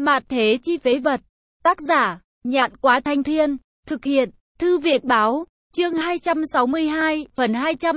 Mạt thế chi phế vật. Tác giả, Nhạn Quá Thanh Thiên. Thực hiện, Thư Việt Báo. Chương 262, phần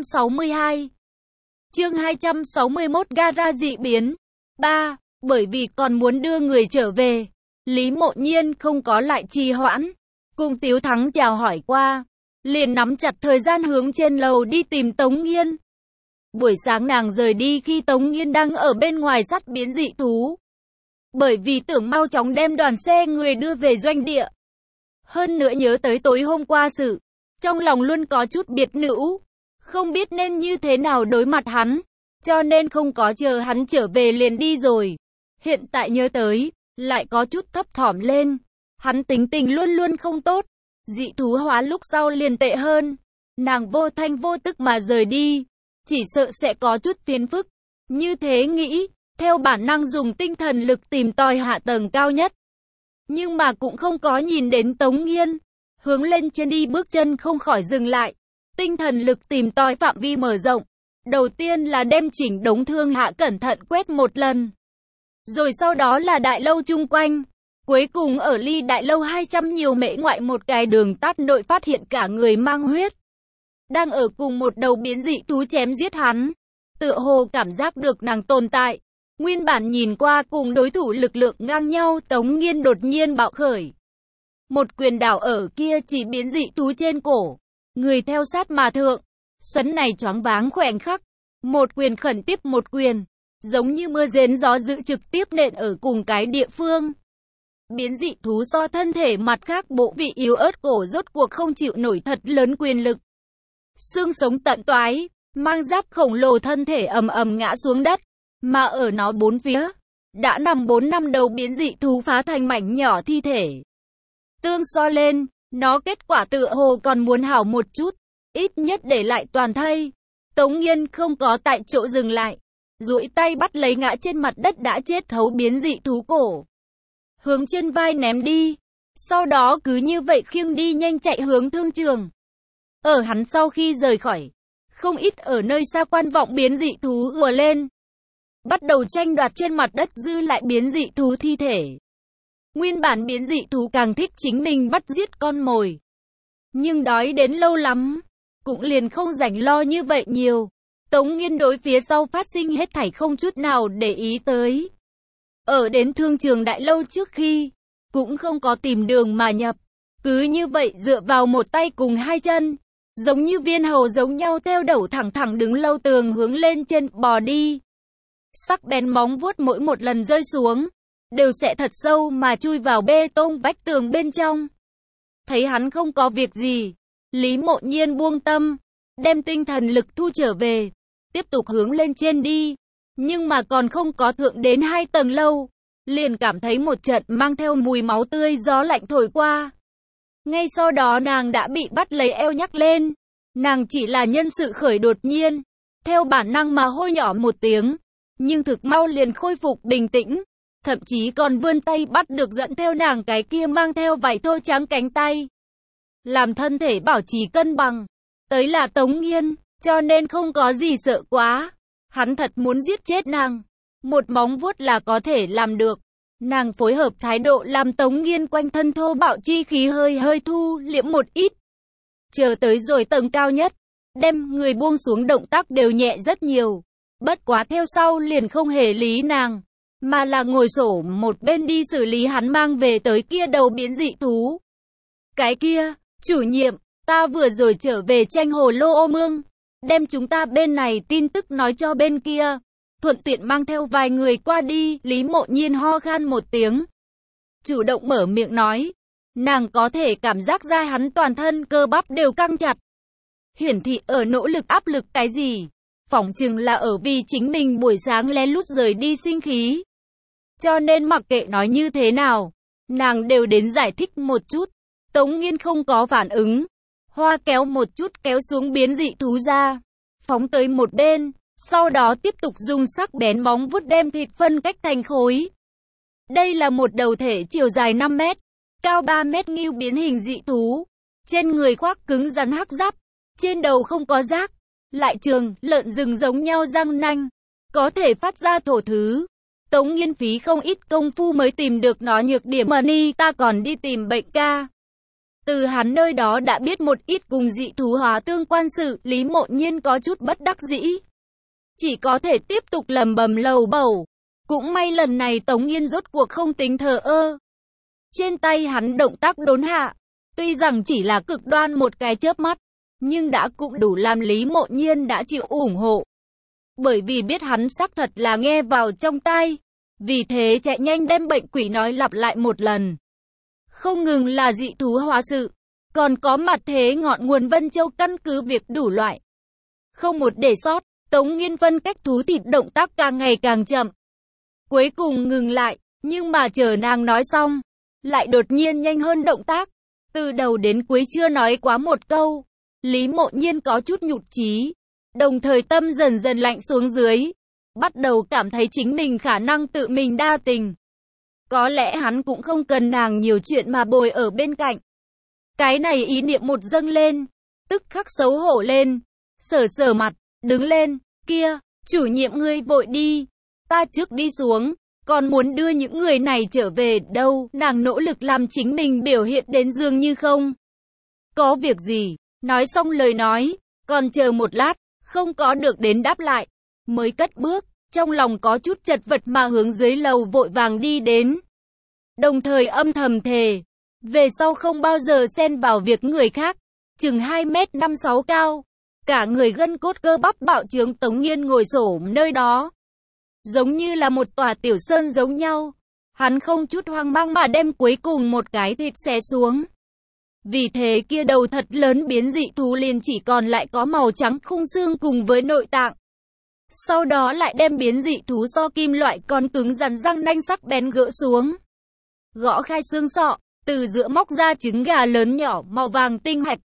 262. Chương 261 Gara dị biến. 3. Bởi vì còn muốn đưa người trở về, Lý Mộ Nhiên không có lại trì hoãn. Cùng Tiếu Thắng chào hỏi qua, liền nắm chặt thời gian hướng trên lầu đi tìm Tống Nghiên. Buổi sáng nàng rời đi khi Tống Nghiên đang ở bên ngoài sắt biến dị thú. Bởi vì tưởng mau chóng đem đoàn xe người đưa về doanh địa. Hơn nữa nhớ tới tối hôm qua sự, trong lòng luôn có chút biệt nữ, không biết nên như thế nào đối mặt hắn, cho nên không có chờ hắn trở về liền đi rồi. Hiện tại nhớ tới, lại có chút thấp thỏm lên. Hắn tính tình luôn luôn không tốt, dị thú hóa lúc sau liền tệ hơn. Nàng vô thanh vô tức mà rời đi, chỉ sợ sẽ có chút phiền phức. Như thế nghĩ, theo bản năng dùng tinh thần lực tìm tòi hạ tầng cao nhất. Nhưng mà cũng không có nhìn đến Tống Nghiên. Hướng lên trên đi bước chân không khỏi dừng lại. Tinh thần lực tìm tòi phạm vi mở rộng. Đầu tiên là đem chỉnh đống thương hạ cẩn thận quét một lần. Rồi sau đó là đại lâu chung quanh. Cuối cùng ở ly đại lâu 200 nhiều mễ ngoại một cái đường tắt nội phát hiện cả người mang huyết. Đang ở cùng một đầu biến dị thú chém giết hắn. Tựa hồ cảm giác được nàng tồn tại. Nguyên bản nhìn qua cùng đối thủ lực lượng ngang nhau, Tống Nghiên đột nhiên bạo khởi. Một quyền đảo ở kia chỉ biến dị thú trên cổ. Người theo sát mà thượng. Sấn này choáng váng khoảnh khắc. Một quyền khẩn tiếp một quyền. Giống như mưa rền gió dữ trực tiếp nện ở cùng cái địa phương. Biến dị thú so thân thể mặt khác bộ vị yếu ớt cổ rốt cuộc không chịu nổi thật lớn quyền lực. Xương sống tận toái, mang giáp khổng lồ thân thể ầm ầm ngã xuống đất. Mà ở nó bốn phía, đã nằm 4 năm đầu biến dị thú phá thành mảnh nhỏ thi thể. Tương so lên, nó kết quả tựa hồ còn muốn hảo một chút, ít nhất để lại toàn thây. Tống Nghiên không có tại chỗ dừng lại, duỗi tay bắt lấy ngã trên mặt đất đã chết thấu biến dị thú cổ. Hướng trên vai ném đi, sau đó cứ như vậy khiêng đi nhanh chạy hướng thương trường. Ở hắn sau khi rời khỏi, không ít ở nơi xa quan vọng biến dị thú ùa lên. Bắt đầu tranh đoạt trên mặt đất dư lại biến dị thú thi thể. Nguyên bản biến dị thú càng thích chính mình bắt giết con mồi. Nhưng đói đến lâu lắm, cũng liền không rảnh lo như vậy nhiều. Tống Nghiên đối phía sau phát sinh hết thảy không chút nào để ý tới. Ở đến thương trường đại lâu trước khi, cũng không có tìm đường mà nhập. Cứ như vậy dựa vào một tay cùng hai chân, giống như viên hầu giống nhau theo đầu thẳng thẳng đứng lâu tường hướng lên trên bò đi. Sắc bén móng vuốt mỗi một lần rơi xuống, đều sẽ thật sâu mà chui vào bê tông vách tường bên trong. Thấy hắn không có việc gì, Lý Mộ Nhiên buông tâm, đem tinh thần lực thu trở về, tiếp tục hướng lên trên đi. Nhưng mà còn không có thượng đến 2 tầng lâu, liền cảm thấy một trận mang theo mùi máu tươi gió lạnh thổi qua. Ngay sau đó nàng đã bị bắt lấy eo nhắc lên. Nàng chỉ là nhân sự khởi đột nhiên, theo bản năng mà hô nhỏ một tiếng. Nhưng thực mau liền khôi phục bình tĩnh, thậm chí còn vươn tay bắt được dẫn theo nàng cái kia mang theo vải thô trắng cánh tay. Làm thân thể bảo trì cân bằng, tới là Tống Nghiên, cho nên không có gì sợ quá. Hắn thật muốn giết chết nàng, một móng vuốt là có thể làm được. Nàng phối hợp thái độ làm Tống Nghiên quanh thân thô bạo chi khí hơi thu liễm một ít. Chờ tới rồi tầng cao nhất, đem người buông xuống động tác đều nhẹ rất nhiều. Bất quá theo sau liền không hề lý nàng, mà là ngồi xổm một bên đi xử lý hắn mang về tới kia đầu biến dị thú. Cái kia, chủ nhiệm, ta vừa rồi trở về tranh hồ lô ô mương, đem chúng ta bên này tin tức nói cho bên kia, thuận tiện mang theo vài người qua đi. Lý Mộ Nhiên ho khan một tiếng, chủ động mở miệng nói. Nàng có thể cảm giác ra hắn toàn thân cơ bắp đều căng chặt, hiển thị ở nỗ lực áp lực cái gì. Phỏng chừng là ở vì chính mình buổi sáng lén lút rời đi sinh khí. Cho nên mặc kệ nói như thế nào, nàng đều đến giải thích một chút. Tống Nghiên không có phản ứng. Hoa kéo một chút kéo xuống biến dị thú ra, phóng tới một bên, sau đó tiếp tục dùng sắc bén móng vuốt đem thịt phân cách thành khối. Đây là một đầu thể chiều dài 5 mét, cao 3 mét ngưu biến hình dị thú. Trên người khoác cứng rắn hắc giáp, trên đầu không có rác. Lại trường, lợn rừng giống nhau răng nanh, có thể phát ra thổ thứ. Tống Nghiên phí không ít công phu mới tìm được nó nhược điểm mà ta còn đi tìm bệnh ca. Từ hắn nơi đó đã biết một ít cùng dị thú hóa tương quan sự, Lý Mộ Nhiên có chút bất đắc dĩ. Chỉ có thể tiếp tục lầm bầm lầu bầu. Cũng may lần này Tống Nghiên rốt cuộc không tính thờ ơ. Trên tay hắn động tác đốn hạ. Tuy rằng chỉ là cực đoan một cái chớp mắt, nhưng đã cũng đủ làm Lý Mộ Nhiên đã chịu ủng hộ. Bởi vì biết hắn xác thật là nghe vào trong tai. Vì thế chạy nhanh đem bệnh quỷ nói lặp lại một lần. Không ngừng là dị thú hóa sự, còn có mặt thế ngọn nguồn Vân Châu căn cứ việc đủ loại. Không một để sót, Tống Nghiên phân cách thú thịt động tác càng ngày càng chậm. Cuối cùng ngừng lại, nhưng mà chờ nàng nói xong, lại đột nhiên nhanh hơn động tác. Từ đầu đến cuối chưa nói quá một câu, Lý Mộ Nhiên có chút nhụt chí, đồng thời tâm dần dần lạnh xuống dưới. Bắt đầu cảm thấy chính mình khả năng tự mình đa tình. Có lẽ hắn cũng không cần nàng nhiều chuyện mà bồi ở bên cạnh. Cái này ý niệm một dâng lên, tức khắc xấu hổ lên, sờ mặt, đứng lên, kia, chủ nhiệm ngươi vội đi, ta trước đi xuống, còn muốn đưa những người này trở về đâu, nàng nỗ lực làm chính mình biểu hiện đến dường như không có việc gì, nói xong lời nói, còn chờ một lát, không có được đến đáp lại, mới cất bước, trong lòng có chút chật vật mà hướng dưới lầu vội vàng đi đến. Đồng thời âm thầm thề, về sau không bao giờ xen vào việc người khác, chừng 2m56 cao, cả người gân cốt cơ bắp bạo trướng Tống Nghiên ngồi xổm nơi đó. Giống như là một tòa tiểu sơn giống nhau, hắn không chút hoang mang mà đem cuối cùng một cái thịt xé xuống. Vì thế kia đầu thật lớn biến dị thú liền chỉ còn lại có màu trắng khung xương cùng với nội tạng. Sau đó lại đem biến dị thú so kim loại còn cứng rắn răng nanh sắc bén gỡ xuống. Gõ khai xương sọ, từ giữa móc ra trứng gà lớn nhỏ màu vàng tinh hạch.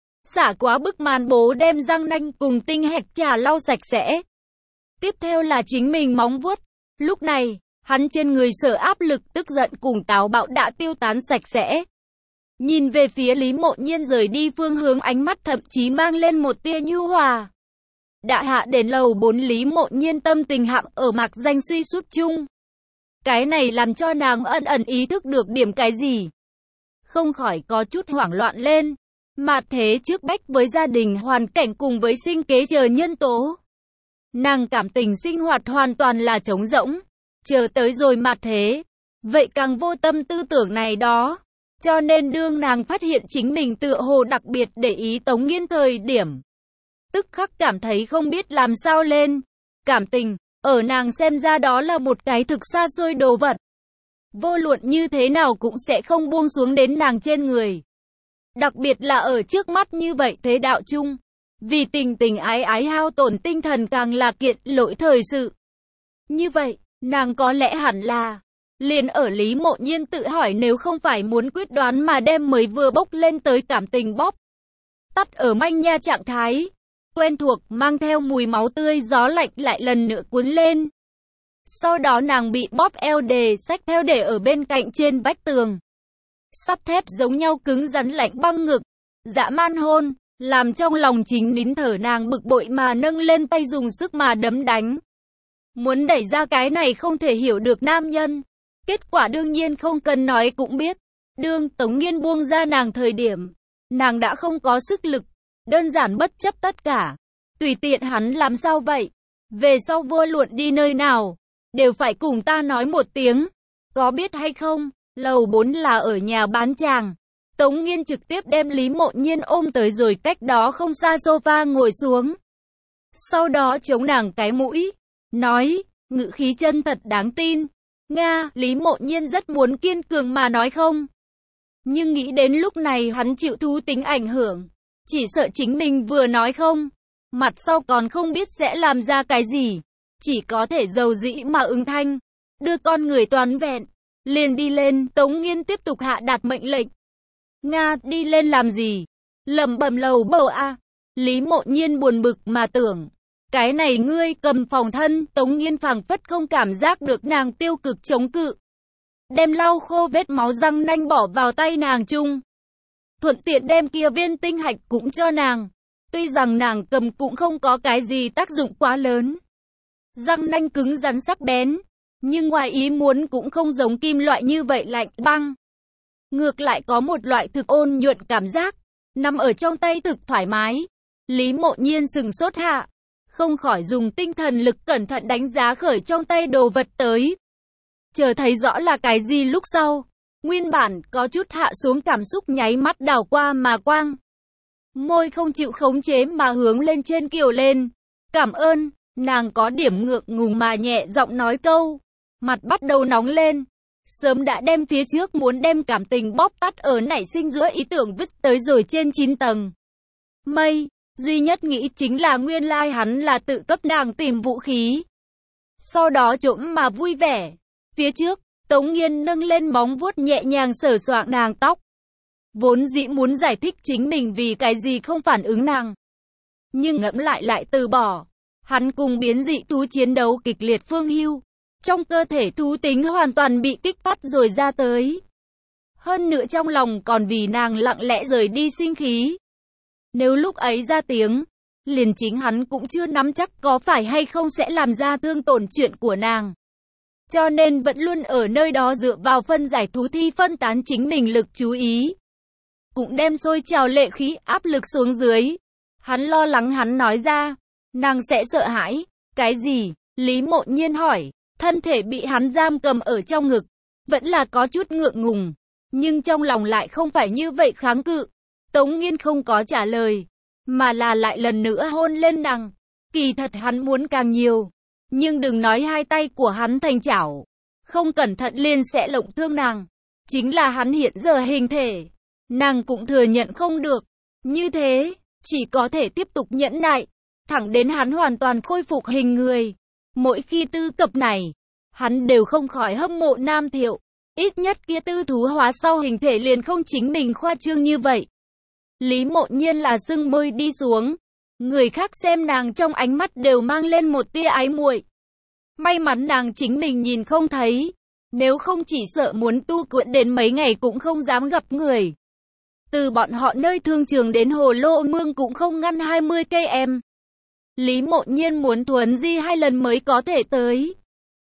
Xả quá bức màn bố đem răng nanh cùng tinh hạch trà lau sạch sẽ. Tiếp theo là chính mình móng vuốt. Lúc này, hắn trên người sở áp lực tức giận cùng táo bạo đã tiêu tán sạch sẽ. Nhìn về phía Lý Mộ Nhiên rời đi phương hướng ánh mắt thậm chí mang lên một tia nhu hòa. Đã hạ đến lầu 4 Lý Mộ Nhiên tâm tình hạng ở mạc danh suy sút chung. Cái này làm cho nàng ẩn ẩn ý thức được điểm cái gì. Không khỏi có chút hoảng loạn lên. Mà thế trước bách với gia đình hoàn cảnh cùng với sinh kế chờ nhân tố. Nàng cảm tình sinh hoạt hoàn toàn là trống rỗng. Chờ tới rồi mà thế. Vậy càng vô tâm tư tưởng này đó. Cho nên đương nàng phát hiện chính mình tựa hồ đặc biệt để ý Tống Nghiên thời điểm. Tức khắc cảm thấy không biết làm sao lên. Cảm tình, ở nàng xem ra đó là một cái thực xa xôi đồ vật. Vô luận như thế nào cũng sẽ không buông xuống đến nàng trên người. Đặc biệt là ở trước mắt như vậy thế đạo chung. Vì tình tình ái ái hao tổn tinh thần càng là kiện lỗi thời sự. Như vậy, nàng có lẽ hẳn là liền ở Lý Mộ Nhiên tự hỏi nếu không phải muốn quyết đoán mà đem mới vừa bốc lên tới cảm tình bóp tắt ở manh nha trạng thái. Quen thuộc mang theo mùi máu tươi gió lạnh lại lần nữa cuốn lên. Sau đó nàng bị bóp eo đề xách theo để ở bên cạnh trên vách tường. Sắt thép giống nhau cứng rắn lạnh băng ngực. Dã man hôn, làm trong lòng chính nín thở nàng bực bội mà nâng lên tay dùng sức mà đấm đánh. Muốn đẩy ra cái này không thể hiểu được nam nhân. Kết quả đương nhiên không cần nói cũng biết. Đương Tống Nghiên buông ra nàng thời điểm, nàng đã không có sức lực. Đơn giản bất chấp tất cả. Tùy tiện hắn làm sao vậy? Về sau vô luận đi nơi nào, đều phải cùng ta nói một tiếng. Có biết hay không? Lầu 4 là ở nhà bán chàng. Tống Nghiên trực tiếp đem Lý Mộ Nhiên ôm tới rồi cách đó không xa sofa ngồi xuống. Sau đó chống nàng cái mũi. Nói, ngữ khí chân thật đáng tin. Nga, Lý Mộ Nhiên rất muốn kiên cường mà nói không. Nhưng nghĩ đến lúc này hắn chịu thú tính ảnh hưởng. Chỉ sợ chính mình vừa nói không. Mặt sau còn không biết sẽ làm ra cái gì. Chỉ có thể dầu dĩ mà ứng thanh. Đưa con người toàn vẹn. Liền đi lên, Tống Nghiên tiếp tục hạ đạt mệnh lệnh. Nga, đi lên làm gì? Lẩm bẩm lầu bầu a. Lý Mộ Nhiên buồn bực mà tưởng. Cái này ngươi cầm phòng thân, Tống Nghiên phảng phất không cảm giác được nàng tiêu cực chống cự. Đem lau khô vết máu răng nanh bỏ vào tay nàng chung. Thuận tiện đem kia viên tinh hạch cũng cho nàng. Tuy rằng nàng cầm cũng không có cái gì tác dụng quá lớn. Răng nanh cứng rắn sắc bén. Nhưng ngoài ý muốn cũng không giống kim loại như vậy lạnh băng. Ngược lại có một loại thực ôn nhuận cảm giác, nằm ở trong tay thực thoải mái. Lý Mộ Nhiên sừng sốt hạ, không khỏi dùng tinh thần lực cẩn thận đánh giá khởi trong tay đồ vật tới. Chờ thấy rõ là cái gì lúc sau, nguyên bản có chút hạ xuống cảm xúc nháy mắt đảo qua mà quang. Môi không chịu khống chế mà hướng lên trên kiều lên. Cảm ơn, nàng có điểm ngượng ngùng mà nhẹ giọng nói câu. Mặt bắt đầu nóng lên. Sớm đã đem phía trước muốn đem cảm tình bóp tắt ở nảy sinh giữa ý tưởng vứt tới rồi trên 9 tầng mây. Duy nhất nghĩ chính là nguyên lai hắn là tự cấp nàng tìm vũ khí. Sau đó trộm mà vui vẻ. Phía trước, Tống Nghiên nâng lên móng vuốt nhẹ nhàng sờ soạng nàng tóc. Vốn dĩ muốn giải thích chính mình vì cái gì không phản ứng nàng. Nhưng ngẫm lại từ bỏ. Hắn cùng biến dị thú chiến đấu kịch liệt Phương Hưu. Trong cơ thể thú tính hoàn toàn bị kích phát rồi ra tới. Hơn nữa trong lòng còn vì nàng lặng lẽ rời đi sinh khí. Nếu lúc ấy ra tiếng, liền chính hắn cũng chưa nắm chắc có phải hay không sẽ làm ra thương tổn chuyện của nàng. Cho nên vẫn luôn ở nơi đó dựa vào phân giải thú thi phân tán chính mình lực chú ý. Cũng đem sôi trào lệ khí áp lực xuống dưới. Hắn lo lắng hắn nói ra, nàng sẽ sợ hãi. Cái gì? Lý Mộ Nhiên hỏi. Thân thể bị hắn giam cầm ở trong ngực, vẫn là có chút ngượng ngùng, nhưng trong lòng lại không phải như vậy kháng cự. Tống Nghiên không có trả lời, mà là lại lần nữa hôn lên nàng. Kỳ thật hắn muốn càng nhiều, nhưng đừng nói hai tay của hắn thành chảo, không cẩn thận liền sẽ lộng thương nàng. Chính là hắn hiện giờ hình thể, nàng cũng thừa nhận không được. Như thế, chỉ có thể tiếp tục nhẫn nại, thẳng đến hắn hoàn toàn khôi phục hình người. Mỗi khi tư cập này, hắn đều không khỏi hâm mộ Nam Thiệu. Ít nhất kia tư thú hóa sau hình thể liền không chính mình khoa trương như vậy. Lý Mộ Nhiên là sưng môi đi xuống. Người khác xem nàng trong ánh mắt đều mang lên một tia ái muội. May mắn nàng chính mình nhìn không thấy. Nếu không chỉ sợ muốn tu quyện đến mấy ngày cũng không dám gặp người. Từ bọn họ nơi thương trường đến Hồ Lô Mương cũng không ngăn 20 cây em. Lý Mộ Nhiên muốn thuấn di 2 lần mới có thể tới.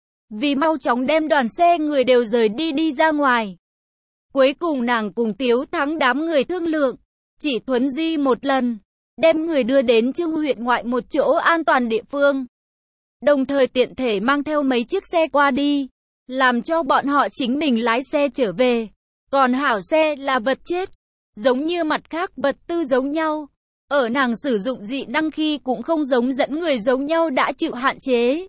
Vì mau chóng đem đoàn xe người đều rời đi ra ngoài. Cuối cùng nàng cùng Tiếu Thắng đám người thương lượng. Chỉ thuấn di 1 lần. Đem người đưa đến Trưng huyện ngoại một chỗ an toàn địa phương. Đồng thời tiện thể mang theo mấy chiếc xe qua đi. Làm cho bọn họ chính mình lái xe trở về. Còn hảo xe là vật chết. Giống như mặt khác vật tư giống nhau. Ở nàng sử dụng dị năng khi cũng không giống dẫn người giống nhau đã chịu hạn chế.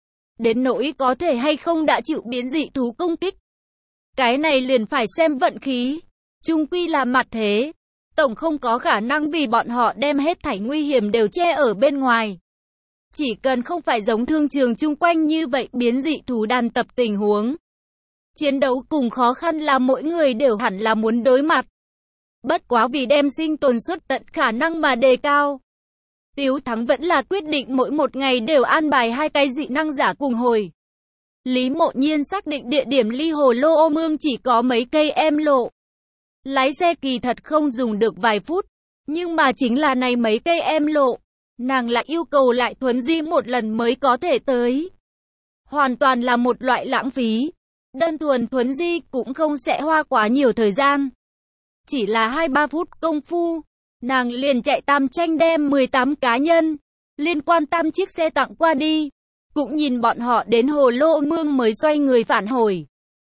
Đến nỗi có thể hay không đã chịu biến dị thú công kích. Cái này liền phải xem vận khí. Chung quy là mặt thế. Tổng không có khả năng vì bọn họ đem hết thảy nguy hiểm đều che ở bên ngoài. Chỉ cần không phải giống thương trường chung quanh như vậy biến dị thú đàn tập tình huống. Chiến đấu cùng khó khăn là mỗi người đều hẳn là muốn đối mặt. Bất quá vì đem sinh tồn suất tận khả năng mà đề cao. Tiếu Thắng vẫn là quyết định mỗi một ngày đều an bài 2 cái dị năng giả cùng hồi. Lý Mộ Nhiên xác định địa điểm ly Hồ Lô Mương chỉ có mấy cây em lộ. Lái xe kỳ thật không dùng được vài phút, nhưng mà chính là này mấy cây em lộ, nàng lại yêu cầu lại thuấn di 1 lần mới có thể tới. Hoàn toàn là một loại lãng phí. Đơn thuần thuấn di cũng không sẽ hoa quá nhiều thời gian. Chỉ là 2-3 phút công phu, nàng liền chạy tam tranh đem 18 cá nhân, liên quan 8 chiếc xe tặng qua đi. Cũng nhìn bọn họ đến Hồ Lô Mương mới xoay người phản hồi.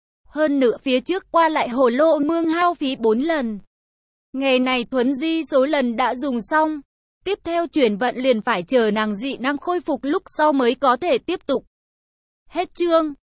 Hơn nữa phía trước qua lại Hồ Lô Mương hao phí 4 lần. Ngày này thuấn di số lần đã dùng xong. Tiếp theo chuyển vận liền phải chờ nàng dị năng khôi phục lúc sau mới có thể tiếp tục. Hết chương.